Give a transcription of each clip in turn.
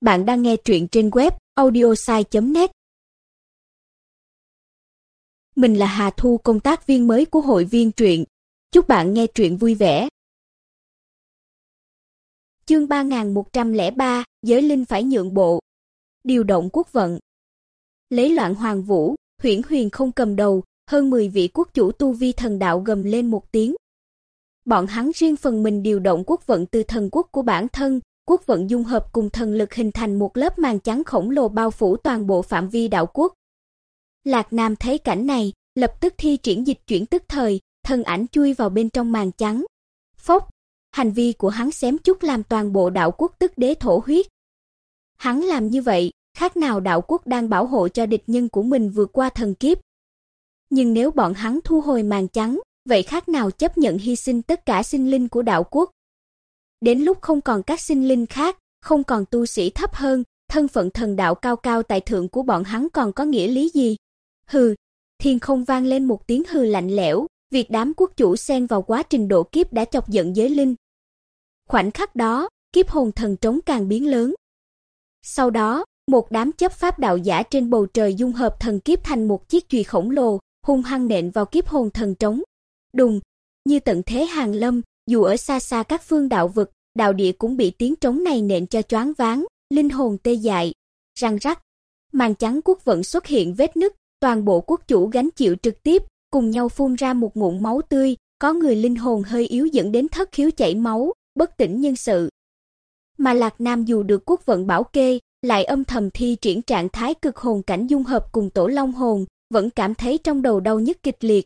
Bạn đang nghe truyện trên web audiosai.net. Mình là Hà Thu, công tác viên mới của hội viên truyện. Chúc bạn nghe truyện vui vẻ. Chương 3103, giới linh phải nhượng bộ. Điều động quốc vận. Lấy Loạn Hoàng Vũ, Huyễn Huyền không cầm đầu, hơn 10 vị quốc chủ tu vi thần đạo gầm lên một tiếng. Bọn hắn riêng phần mình điều động quốc vận từ thần quốc của bản thân, quốc vận dung hợp cùng thần lực hình thành một lớp màn trắng khổng lồ bao phủ toàn bộ phạm vi đạo quốc. Lạc Nam thấy cảnh này, lập tức thi triển dịch chuyển tức thời, thân ảnh chui vào bên trong màn trắng. Phốc, hành vi của hắn xém chút làm toàn bộ đạo quốc tức đế thổ huyết. Hắn làm như vậy, khác nào đạo quốc đang bảo hộ cho địch nhân của mình vượt qua thần kiếp. Nhưng nếu bọn hắn thu hồi màn trắng, vậy khác nào chấp nhận hy sinh tất cả sinh linh của đạo quốc. Đến lúc không còn các sinh linh khác, không còn tu sĩ thấp hơn, thân phận thần đạo cao cao tại thượng của bọn hắn còn có nghĩa lý gì? Hừ, thiên không vang lên một tiếng hừ lạnh lẽo, việc đám quốc chủ xen vào quá trình độ kiếp đã chọc giận giới linh. Khoảnh khắc đó, kiếp hồn thần trống càng biến lớn. Sau đó, một đám chấp pháp đạo giả trên bầu trời dung hợp thần kiếp thành một chiếc chùy khổng lồ, hung hăng nện vào kiếp hồn thần trống. Đùng, như tận thế hàng lâm, dù ở xa xa các phương đạo vực, đạo địa cũng bị tiếng trống này nện cho choáng váng, linh hồn tê dại. Răng rắc, màn trắng quốc vận xuất hiện vết nứt, toàn bộ quốc chủ gánh chịu trực tiếp, cùng nhau phun ra một ngụm máu tươi, có người linh hồn hơi yếu dẫn đến thất khiếu chảy máu, bất tỉnh nhân sự. Mà Lạc Nam dù được quốc vận bảo kê, lại âm thầm thi triển trạng thái cực hồn cảnh dung hợp cùng tổ long hồn, vẫn cảm thấy trong đầu đau nhức kịch liệt.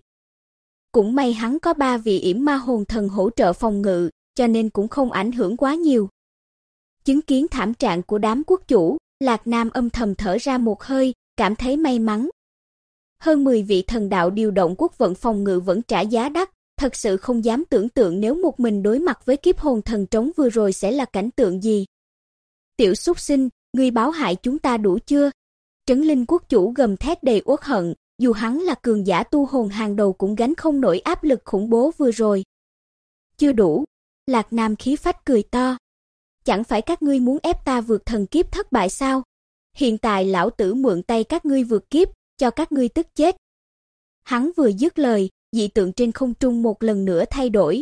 Cũng may hắn có 3 vị yểm ma hồn thần hỗ trợ phòng ngự, cho nên cũng không ảnh hưởng quá nhiều. Chứng kiến thảm trạng của đám quốc chủ, Lạc Nam âm thầm thở ra một hơi, cảm thấy may mắn. Hơn 10 vị thần đạo điều động quốc vận phòng ngự vẫn trả giá đắt, thật sự không dám tưởng tượng nếu một mình đối mặt với kiếp hồn thần trống vừa rồi sẽ là cảnh tượng gì. Tiểu súc sinh, ngươi báo hại chúng ta đủ chưa? Trấn Linh quốc chủ gầm thét đầy uất hận, dù hắn là cường giả tu hồn hàng đầu cũng gánh không nổi áp lực khủng bố vừa rồi. Chưa đủ, Lạc Nam khí phách cười to. Chẳng phải các ngươi muốn ép ta vượt thần kiếp thất bại sao? Hiện tại lão tử mượn tay các ngươi vượt kiếp, cho các ngươi tức chết. Hắn vừa dứt lời, dị tượng trên không trung một lần nữa thay đổi.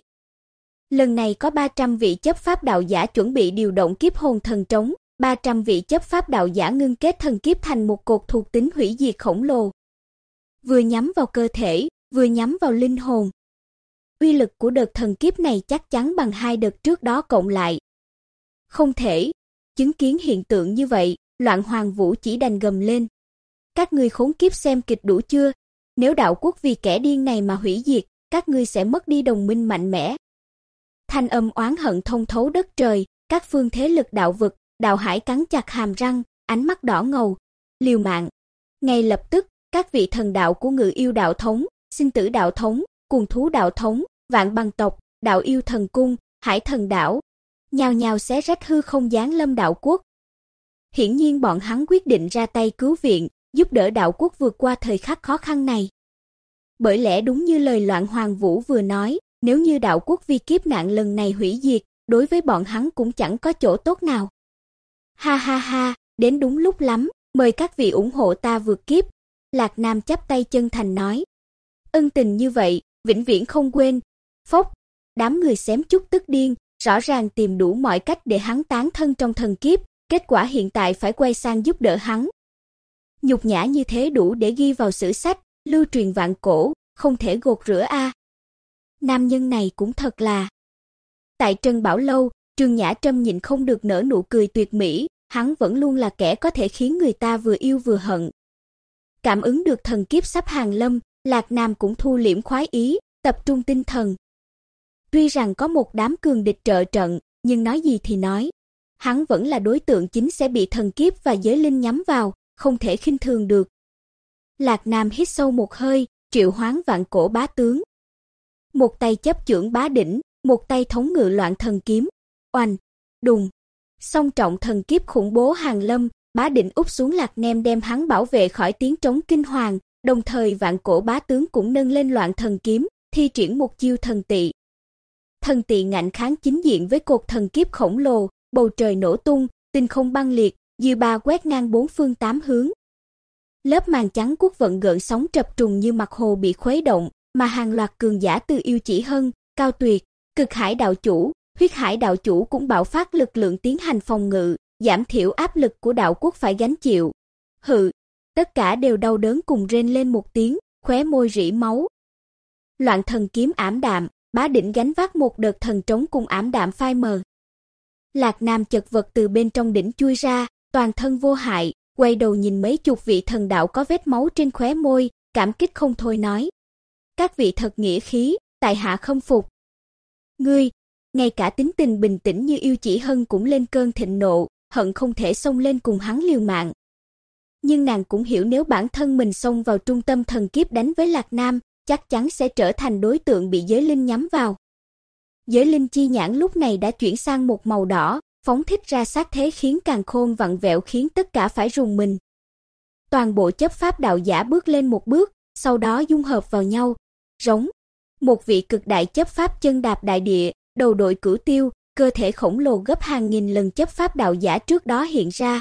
Lần này có 300 vị chấp pháp đạo giả chuẩn bị điều động kiếp hồn thần trống, 300 vị chấp pháp đạo giả ngưng kết thần kiếp thành một cột thuộc tính hủy diệt khổng lồ. Vừa nhắm vào cơ thể, vừa nhắm vào linh hồn. Uy lực của đợt thần kiếp này chắc chắn bằng 2 đợt trước đó cộng lại. Không thể, chứng kiến hiện tượng như vậy, Loạn Hoàng Vũ chỉ đành gầm lên. Các ngươi khốn kiếp xem kịch đủ chưa? Nếu đạo quốc vì kẻ điên này mà hủy diệt, các ngươi sẽ mất đi đồng minh mạnh mẽ. Thanh âm oán hận thông thấu đất trời, các phương thế lực đạo vực, đạo hải cắn chặt hàm răng, ánh mắt đỏ ngầu, liều mạng. Ngay lập tức, các vị thần đạo của Ngự Yêu đạo thống, Sinh Tử đạo thống, Cuồng Thú đạo thống, Vạn Băng tộc, Đạo Yêu thần cung, Hải thần đảo, nhào nhào xé rách hư không giáng lâm đạo quốc. Hiển nhiên bọn hắn quyết định ra tay cứu viện, giúp đỡ đạo quốc vượt qua thời khắc khó khăn này. Bởi lẽ đúng như lời Loạn Hoàng Vũ vừa nói, nếu như đạo quốc vì kiếp nạn lần này hủy diệt, đối với bọn hắn cũng chẳng có chỗ tốt nào. Ha ha ha, đến đúng lúc lắm, mời các vị ủng hộ ta vượt kiếp. Lạc Nam chắp tay chân thành nói. Ân tình như vậy, vĩnh viễn không quên. Phốc, đám người xém chút tức điên, rõ ràng tìm đủ mọi cách để hắn tán thân trong thần kiếp, kết quả hiện tại phải quay sang giúp đỡ hắn. Nhục nhã như thế đủ để ghi vào sử sách, lưu truyền vạn cổ, không thể gột rửa a. Nam nhân này cũng thật là. Tại Trân Bảo Lâu, Trương Nhã Trâm nhịn không được nở nụ cười tuyệt mỹ, hắn vẫn luôn là kẻ có thể khiến người ta vừa yêu vừa hận. Cảm ứng được thần kiếp sắp hàng lâm, Lạc Nam cũng thu liễm khoái ý, tập trung tinh thần. Tuy rằng có một đám cường địch trợ trận, nhưng nói gì thì nói, hắn vẫn là đối tượng chính sẽ bị thần kiếp và giới linh nhắm vào, không thể khinh thường được. Lạc Nam hít sâu một hơi, triệu hoán vạn cổ bá tướng. Một tay chấp chưởng bá đỉnh, một tay thống ngự loạn thần kiếm. Oanh, đùng, song trọng thần kiếp khủng bố hàng lâm, bá đỉnh úp xuống Lạc Nam đem hắn bảo vệ khỏi tiếng trống kinh hoàng, đồng thời vạn cổ bá tướng cũng nâng lên loạn thần kiếm, thi triển một chiêu thần tị. Thần tị ngạnh kháng chính diện với cột thần kiếp khổng lồ, bầu trời nổ tung, tinh không băng liệt, dư ba quét ngang bốn phương tám hướng. Lớp màn trắng quốc vận gợn sóng trập trùng như mặt hồ bị khuấy động, mà hàng loạt cường giả từ Yêu Chỉ Hân, Cao Tuyệt, Cực Hải đạo chủ, Huyết Hải đạo chủ cũng bạo phát lực lượng tiến hành phòng ngự, giảm thiểu áp lực của đạo quốc phải gánh chịu. Hừ, tất cả đều đau đớn cùng rên lên một tiếng, khóe môi rỉ máu. Loạn thần kiếm ảm đạm, Bá Đỉnh gánh vác một đợt thần trống cùng ảm đạm phai mờ. Lạc Nam chật vật từ bên trong đỉnh chui ra, toàn thân vô hại, quay đầu nhìn mấy chục vị thần đạo có vết máu trên khóe môi, cảm kích không thôi nói: "Các vị thật nghĩa khí, tại hạ khâm phục." Ngươi, ngay cả tính tình bình tĩnh như Yêu Chỉ Hân cũng lên cơn thịnh nộ, hận không thể xông lên cùng hắn liều mạng. Nhưng nàng cũng hiểu nếu bản thân mình xông vào trung tâm thần kiếp đánh với Lạc Nam, chắc chắn sẽ trở thành đối tượng bị giới linh nhắm vào. Giới linh chi nhãn lúc này đã chuyển sang một màu đỏ, phóng thích ra sát thế khiến càn khôn vặn vẹo khiến tất cả phải rùng mình. Toàn bộ chấp pháp đạo giả bước lên một bước, sau đó dung hợp vào nhau, rống. Một vị cực đại chấp pháp chân đạp đại địa, đầu đội cửu tiêu, cơ thể khổng lồ gấp hàng nghìn lần chấp pháp đạo giả trước đó hiện ra.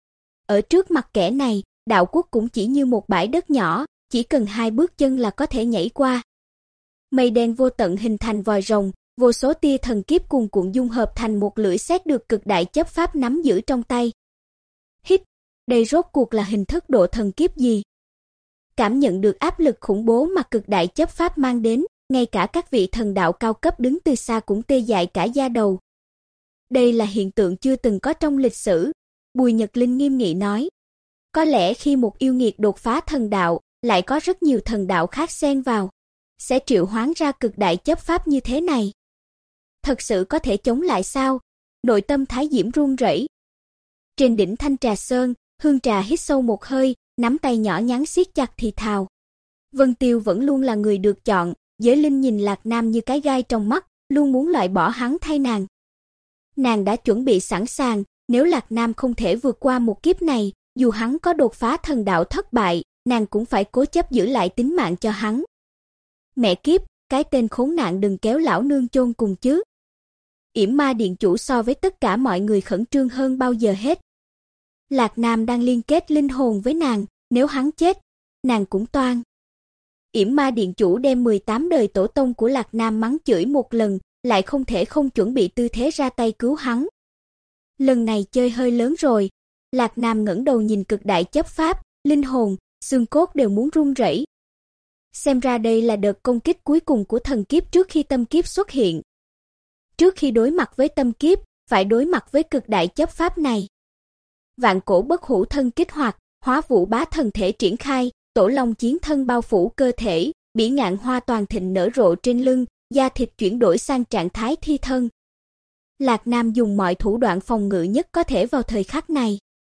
Ở trước mặt kẻ này, đạo quốc cũng chỉ như một bãi đất nhỏ, chỉ cần 2 bước chân là có thể nhảy qua. Mây đen vô tận hình thành vòi rồng, vô số tia thần kiếp cuồn cuộn dung hợp thành một lưỡi sét được cực đại chấp pháp nắm giữ trong tay. Hít, đây rốt cuộc là hình thức độ thần kiếp gì? Cảm nhận được áp lực khủng bố mà cực đại chấp pháp mang đến, ngay cả các vị thần đạo cao cấp đứng từ xa cũng tê dại cả da đầu. Đây là hiện tượng chưa từng có trong lịch sử, Bùi Nhật Linh nghiêm nghị nói. Có lẽ khi một yêu nghiệt đột phá thần đạo, lại có rất nhiều thần đạo khác xen vào, sẽ triệu hoán ra cực đại chấp pháp như thế này. Thật sự có thể chống lại sao? Nội tâm Thái Diễm run rẩy. Trên đỉnh Thanh Trà Sơn, Hương Trà hít sâu một hơi, nắm tay nhỏ nhắn siết chặt thì thào. Vân Tiêu vẫn luôn là người được chọn, giới linh nhìn Lạc Nam như cái gai trong mắt, luôn muốn loại bỏ hắn thay nàng. Nàng đã chuẩn bị sẵn sàng, nếu Lạc Nam không thể vượt qua một kiếp này, dù hắn có đột phá thần đạo thất bại, nàng cũng phải cố chấp giữ lại tính mạng cho hắn. Mẹ kiếp, cái tên khốn nạn đừng kéo lão nương chôn cùng chứ. Yểm Ma điện chủ so với tất cả mọi người khẩn trương hơn bao giờ hết. Lạc Nam đang liên kết linh hồn với nàng, nếu hắn chết, nàng cũng toang. Yểm Ma điện chủ đem 18 đời tổ tông của Lạc Nam mắng chửi một lần, lại không thể không chuẩn bị tư thế ra tay cứu hắn. Lần này chơi hơi lớn rồi. Lạc Nam ngẩng đầu nhìn cực đại chấp pháp, linh hồn, xương cốt đều muốn run rẩy. Xem ra đây là đợt công kích cuối cùng của thần kiếp trước khi tâm kiếp xuất hiện. Trước khi đối mặt với tâm kiếp, phải đối mặt với cực đại chấp pháp này. Vạn cổ bất hủ thân kích hoạt, Hóa Vũ Bá thần thể triển khai, Tổ Long chiến thân bao phủ cơ thể, Bỉ Ngạn Hoa toàn thịnh nở rộ trên lưng, da thịt chuyển đổi sang trạng thái thi thân. Lạc Nam dùng mọi thủ đoạn phòng ngự nhất có thể vào thời khắc này.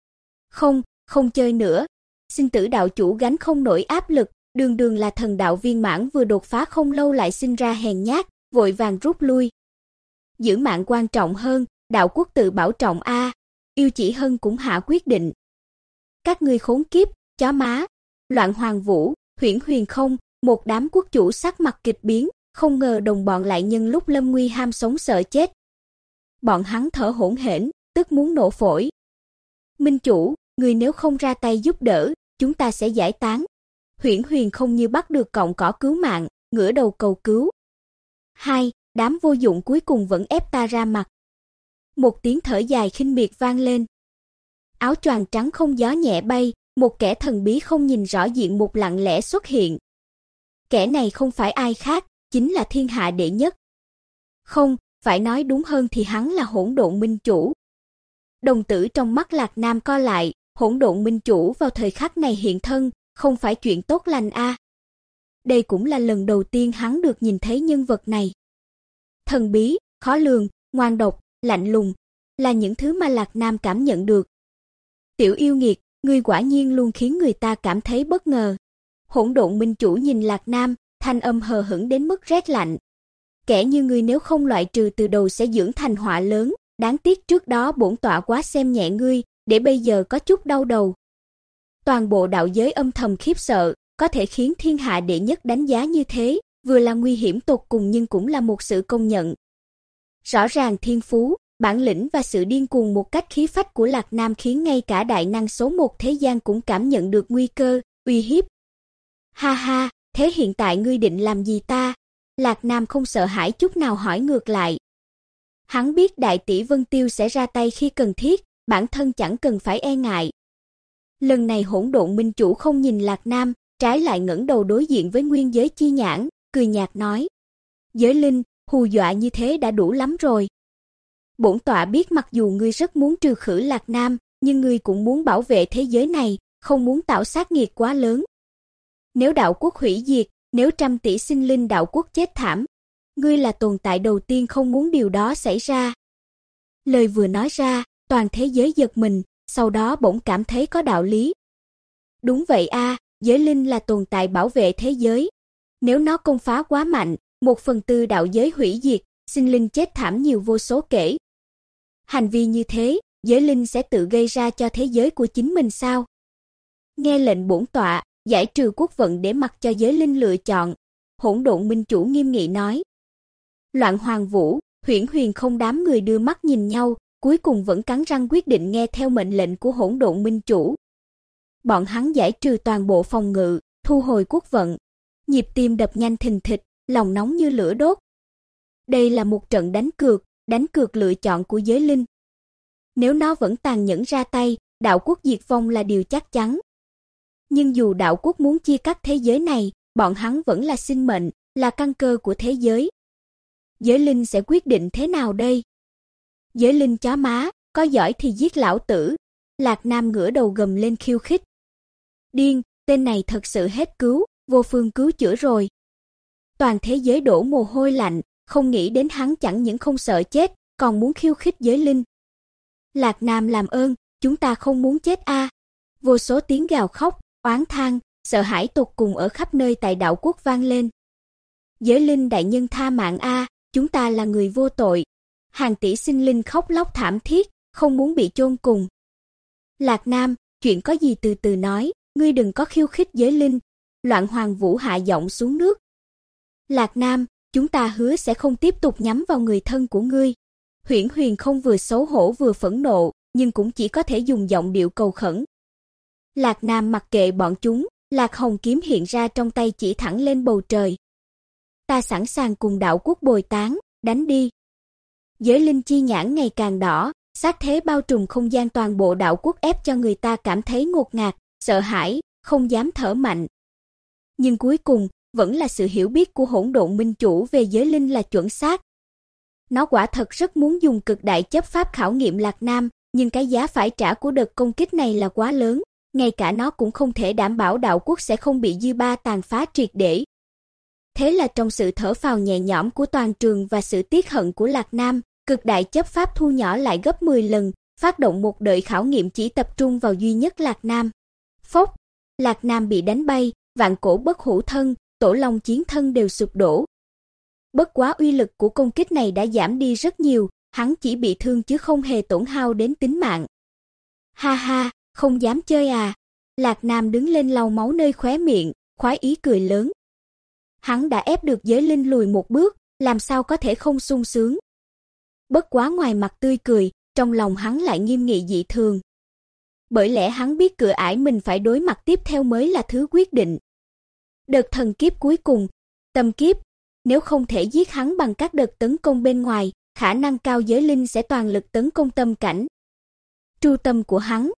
Không chơi nữa. Sinh tử đạo chủ gánh không nổi áp lực, đường đường là thần đạo viên mãn vừa đột phá không lâu lại sinh ra hèn nhát, vội vàng rút lui. Giữ mạng quan trọng hơn, đạo quốc tự bảo trọng a. Yêu Chỉ Hân cũng hạ quyết định. Các ngươi khốn kiếp, chó má. Loạn Hoàng Vũ, Huyễn Huyền Không, một đám quốc chủ sắc mặt kịch biến, không ngờ đồng bọn lại nhân lúc lâm nguy ham sống sợ chết. Bọn hắn thở hổn hển, tức muốn nổ phổi. Minh chủ, người nếu không ra tay giúp đỡ, chúng ta sẽ giải tán. Huyễn Huyền Không như bắt được cọng cỏ cứu mạng, ngửa đầu cầu cứu. Hai, đám vô dụng cuối cùng vẫn ép ta ra mặt. Một tiếng thở dài khinh miệt vang lên. Áo choàng trắng không gió nhẹ bay, một kẻ thần bí không nhìn rõ diện mục lặng lẽ xuất hiện. Kẻ này không phải ai khác, chính là thiên hạ đệ nhất. Không, phải nói đúng hơn thì hắn là Hỗn Độn Minh chủ. Đồng tử trong mắt Lạc Nam co lại, Hỗn Độn Minh chủ vào thời khắc này hiện thân, không phải chuyện tốt lành a. Đây cũng là lần đầu tiên hắn được nhìn thấy nhân vật này. Thần bí, khó lường, ngoan độc, lạnh lùng, là những thứ mà Lạc Nam cảm nhận được. Tiểu yêu nghiệt, ngươi quả nhiên luôn khiến người ta cảm thấy bất ngờ. Hỗn Độn Minh chủ nhìn Lạc Nam, thanh âm hờ hững đến mức rét lạnh. Kẻ như ngươi nếu không loại trừ từ đầu sẽ dưỡng thành họa lớn, đáng tiếc trước đó bổn tọa quá xem nhẹ ngươi, để bây giờ có chút đau đầu. Toàn bộ đạo giới âm thầm khiếp sợ, có thể khiến thiên hạ đệ nhất đánh giá như thế, vừa là nguy hiểm tột cùng nhưng cũng là một sự công nhận. Rõ ràng thiên phú, bản lĩnh và sự điên cuồng một cách khí phách của Lạc Nam khiến ngay cả đại năng số 1 thế gian cũng cảm nhận được nguy cơ, uy hiếp. Ha ha, thế hiện tại ngươi định làm gì ta? Lạc Nam không sợ hãi chút nào hỏi ngược lại. Hắn biết đại tỷ Vân Tiêu sẽ ra tay khi cần thiết, bản thân chẳng cần phải e ngại. Lần này Hỗn Độn Minh Chủ không nhìn Lạc Nam, trái lại ngẩng đầu đối diện với Nguyên Giới Chi Nhãn, cười nhạt nói: "Giới linh, hù dọa như thế đã đủ lắm rồi. Bổn tọa biết mặc dù ngươi rất muốn trừ khử Lạc Nam, nhưng ngươi cũng muốn bảo vệ thế giới này, không muốn tạo sát nghiệt quá lớn. Nếu đạo quốc hủy diệt, nếu trăm tỷ sinh linh đạo quốc chết thảm, ngươi là tồn tại đầu tiên không muốn điều đó xảy ra." Lời vừa nói ra, toàn thế giới giật mình, sau đó bỗng cảm thấy có đạo lý. Đúng vậy a, giới linh là tồn tại bảo vệ thế giới. Nếu nó công phá quá mạnh, 1/4 đạo giới hủy diệt, sinh linh chết thảm nhiều vô số kể. Hành vi như thế, giới linh sẽ tự gây ra cho thế giới của chính mình sao? Nghe lệnh bổn tọa, giải trừ quốc vận để mặc cho giới linh lựa chọn. Hỗn Độn Minh Chủ nghiêm nghị nói. Loạn Hoàng Vũ, Huyễn Huyền không đám người đưa mắt nhìn nhau, cuối cùng vẫn cắn răng quyết định nghe theo mệnh lệnh của Hỗn Độn Minh Chủ. Bọn hắn giải trừ toàn bộ phòng ngự, thu hồi quốc vận. Nhịp tim đập nhanh thình thịch, lòng nóng như lửa đốt. Đây là một trận đánh cược lựa chọn của giới linh. Nếu nó vẫn tàn nhẫn ra tay, đạo quốc diệt vong là điều chắc chắn. Nhưng dù đạo quốc muốn chia cắt thế giới này, bọn hắn vẫn là sinh mệnh, là căn cơ của thế giới. Giới linh sẽ quyết định thế nào đây? Giới linh chó má, có giỏi thì giết lão tử. Lạc Nam ngửa đầu gầm lên khiêu khích. Điên, tên này thật sự hết cứu, vô phương cứu chữa rồi. Toàn thế giới đổ mồ hôi lạnh, không nghĩ đến hắn chẳng những không sợ chết, còn muốn khiêu khích giới linh. Lạc Nam làm ơn, chúng ta không muốn chết a. Vô số tiếng gào khóc, oán than, sợ hãi tột cùng ở khắp nơi tại đạo quốc vang lên. Giới linh đại nhân tha mạng a, chúng ta là người vô tội. Hàng tỷ sinh linh khóc lóc thảm thiết, không muốn bị chôn cùng. Lạc Nam, chuyện có gì từ từ nói, ngươi đừng có khiêu khích giới linh. Loạn Hoàng Vũ hạ giọng xuống nước. Lạc Nam, chúng ta hứa sẽ không tiếp tục nhắm vào người thân của ngươi. Huyễn Huyền không vừa xấu hổ vừa phẫn nộ, nhưng cũng chỉ có thể dùng giọng điệu cầu khẩn. Lạc Nam mặc kệ bọn chúng, Lạc Hồng kiếm hiện ra trong tay chỉ thẳng lên bầu trời. Ta sẵn sàng cùng đạo quốc bồi tán, đánh đi. Giới linh chi nhãn ngày càng đỏ, sát thế bao trùm không gian toàn bộ đạo quốc ép cho người ta cảm thấy ngột ngạt, sợ hãi, không dám thở mạnh. Nhưng cuối cùng, vẫn là sự hiểu biết của Hỗn Độn Minh Chủ về giới linh là chuẩn xác. Nó quả thật rất muốn dùng cực đại chấp pháp khảo nghiệm Lạc Nam, nhưng cái giá phải trả của đợt công kích này là quá lớn, ngay cả nó cũng không thể đảm bảo đạo quốc sẽ không bị dư ba tàn phá triệt để. Thế là trong sự thở phào nhẹ nhõm của toàn trường và sự tiếc hận của Lạc Nam, cực đại chấp pháp thu nhỏ lại gấp 10 lần, phát động một đợt khảo nghiệm chỉ tập trung vào duy nhất Lạc Nam. Phốc, Lạc Nam bị đánh bay, vạn cổ bất hủ thân, tổ long chiến thân đều sụp đổ. Bất quá uy lực của công kích này đã giảm đi rất nhiều, hắn chỉ bị thương chứ không hề tổn hao đến tính mạng. Ha ha, không dám chơi à? Lạc Nam đứng lên lau máu nơi khóe miệng, khoái ý cười lớn. Hắn đã ép được giới linh lùi một bước, làm sao có thể không sung sướng. Bất quá ngoài mặt tươi cười, trong lòng hắn lại nghiêm nghị dị thường. Bởi lẽ hắn biết cửa ải mình phải đối mặt tiếp theo mới là thứ quyết định. Đợt thần kiếp cuối cùng, tâm kiếp, nếu không thể giết hắn bằng các đợt tấn công bên ngoài, khả năng cao giới linh sẽ toàn lực tấn công tâm cảnh. Tru tâm của hắn.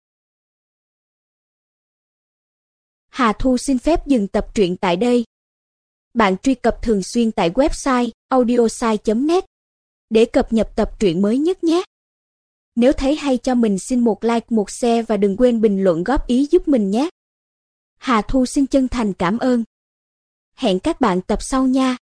Hà Thu xin phép dừng tập truyện tại đây. Bạn truy cập thường xuyên tại website audiosai.net để cập nhật tập truyện mới nhất nhé. Nếu thấy hay cho mình xin một like, một share và đừng quên bình luận góp ý giúp mình nhé. Hà Thu xin chân thành cảm ơn. Hẹn các bạn tập sau nha.